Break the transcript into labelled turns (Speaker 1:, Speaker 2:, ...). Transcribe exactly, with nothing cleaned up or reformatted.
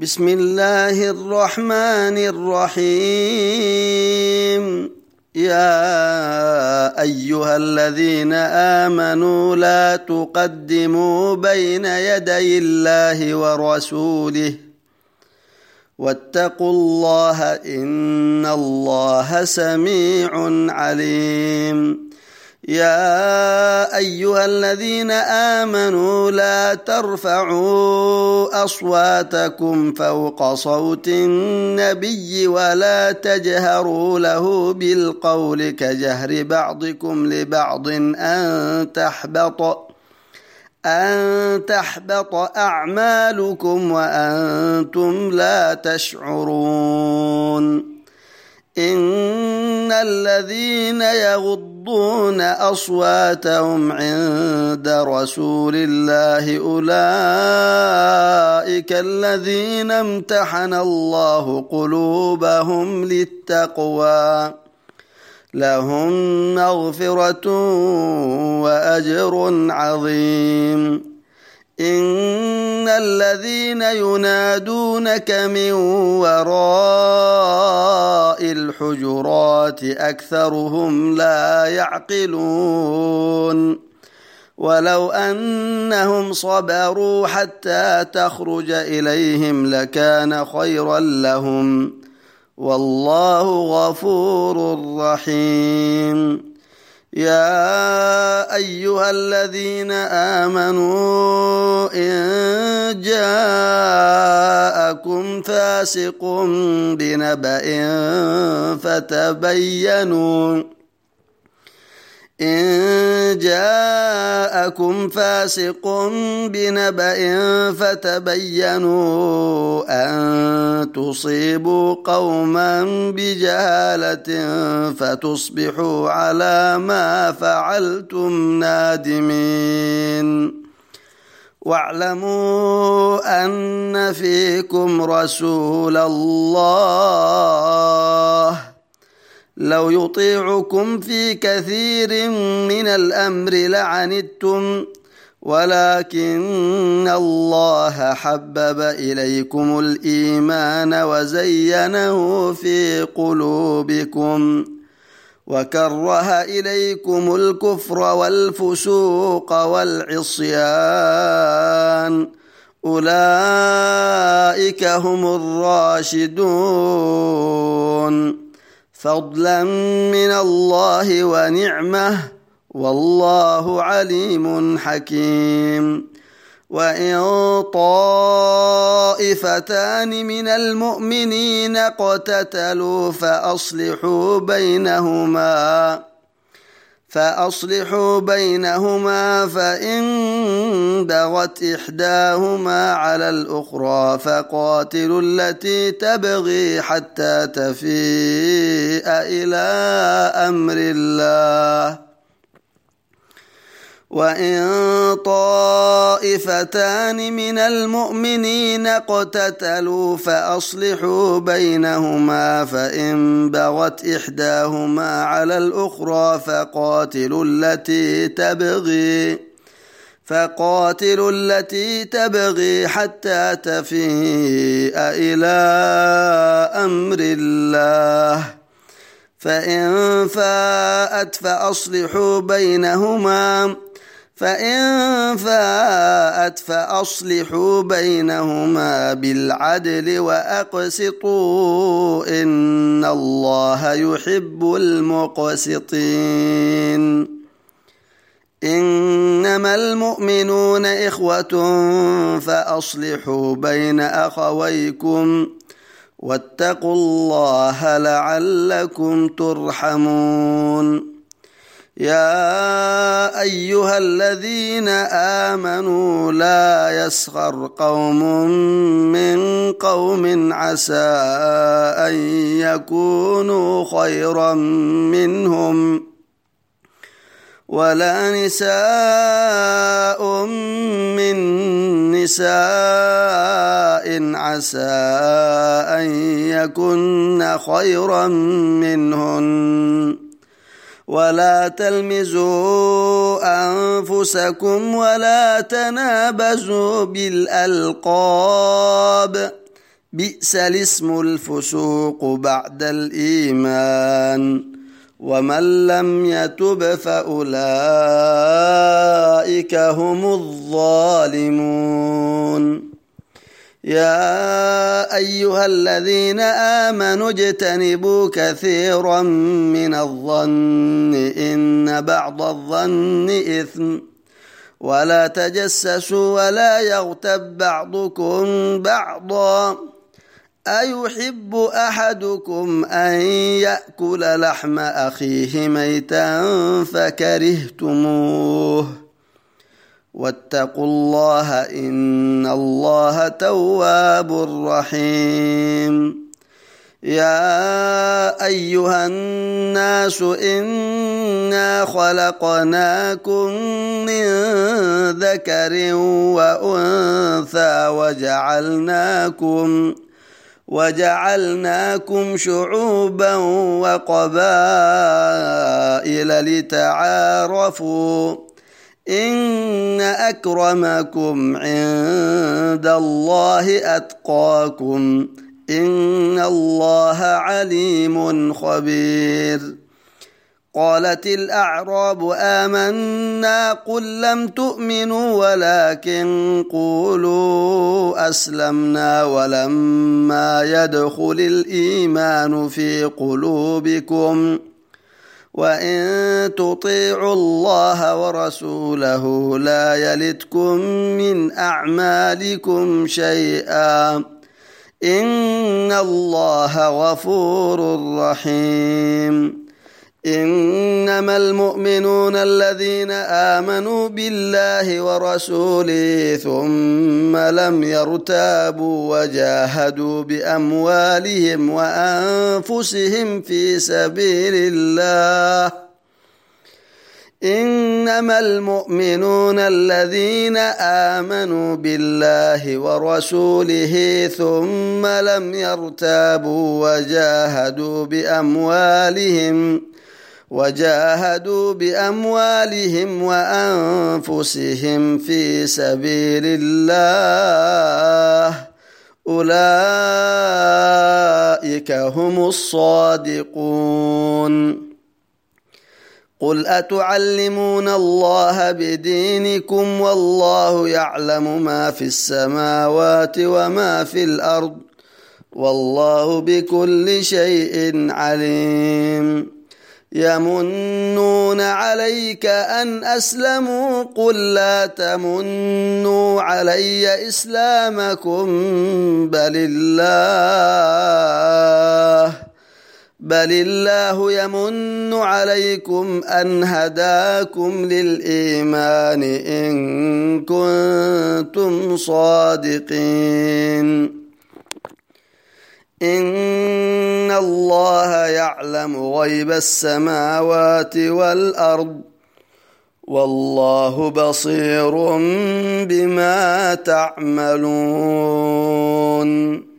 Speaker 1: بسم الله الرحمن الرحيم. يا أيها الذين آمنوا لا تقدموا بين يدي الله ورسوله واتقوا الله إن الله سميع عليم. يا أيها الذين آمنوا لا ترفعوا أصواتكم فوق صوت النبي ولا تجهروا له بالقول كجهر بعضكم لبعض أن تحبط أن تحبط أعمالكم وأنتم لا تشعرون. إن الذين يغضون أصواتهم عند رسول الله أولئك الذين امتحن الله قلوبهم للتقوى لهم مغفرة وأجر عظيم. إن الذين ينادونك من وراء الحجرات أكثرهم لا يعقلون. ولو أنهم صبروا حتى تخرج إليهم لكان خيرا لهم والله غفور رحيم. يا أيها الذين آمنوا إن جاءكم فاسق بنبأ فتبينوا إن جاءككم فاسق بنبأ فتبينوا أن تصيبوا قوما بجهالة فتصبحوا على ما فعلتم نادمين. واعلموا أن فيكم رسول الله لو يطيعكم في كثير من الأمر لعنتم ولكن الله حبب إليكم الإيمان وزينه في قلوبكم وكره إليكم الكفر والفسوق والعصيان أولئك هم الراشدون فضلا من الله ونعمه والله عليم حكيم. وإن طائفتان من المؤمنين اقتتلوا فأصلحوا بينهما فأصلحوا بينهما فإن بغت إحداهما على الأخرى فقاتلوا التي تبغي حتى تفيء إلى أمر الله. وإن طائفتان من المؤمنين اقتتلوا فأصلحوا بينهما فإن بغت إحداهما على الأخرى فقاتلوا التي تبغي فقاتلوا التي تبغي حتى تفيء إلى أمر الله فإن فاءت فأصلحوا بينهما فإن فاءت فأصلحوا بينهما بالعدل وأقسطوا إن الله يحب المقسطين. إنما المؤمنون إخوة فأصلحوا بين أخويكم واتقوا الله لعلكم ترحمون. يا أيها الذين آمنوا لا يسخر قوم من قوم عسى أن يكونوا خيرا منهم ولا نساء من نساء عسى أن يكن خيرا منهن ولا تلمزوا أنفسكم ولا تنابزوا بالألقاب بئس الاسم الفسوق بعد الإيمان ومن لم يتب فأولئك هم الظالمون يا أيها الذين آمنوا اجتنبوا كثيرا من الظن إن بعض الظن إثم ولا تجسسوا ولا يغتب بعضكم بعضا أيحب أحدكم أن يأكل لحم أخيه ميتا فكرهتموه واتقوا الله إن الله تواب رحيم يا أيها الناس إنا خلقناكم من ذكر وأنثى وجعلناكم وجعلناكم شعوبا وقبائل لتعارفوا إن أكرمكم عند الله أتقاكم إن الله عليم خبير قالت الأعراب آمنا قل لم تؤمنوا ولكن قولوا أسلمنا ولما يدخل الإيمان في قلوبكم وإن تطيعوا الله ورسوله لا يلتكم من أعمالكم شيئا إن الله غفور رحيم إنما المؤمنون الذين آمنوا بالله ورسوله ثم لم يرتابوا وجاهدوا بأموالهم وأنفسهم في سبيل الله إنما المؤمنون الذين آمنوا بالله ورسوله ثم لم يرتابوا وجاهدوا بأموالهم وجاهدوا بأموالهم وأنفسهم في سبيل الله أولئك هم الصادقون قل أتعلمون الله بدينكم والله يعلم ما في السماوات وما في الأرض والله بكل شيء عليم يمنون عليك أن أسلموا قل لا تمنوا علي إسلامكم بل الله بل الله يمن عليكم أن هداكم للإيمان إن كنتم صادقين إن الله يعلم غيب السماوات والأرض والله بصير بما تعملون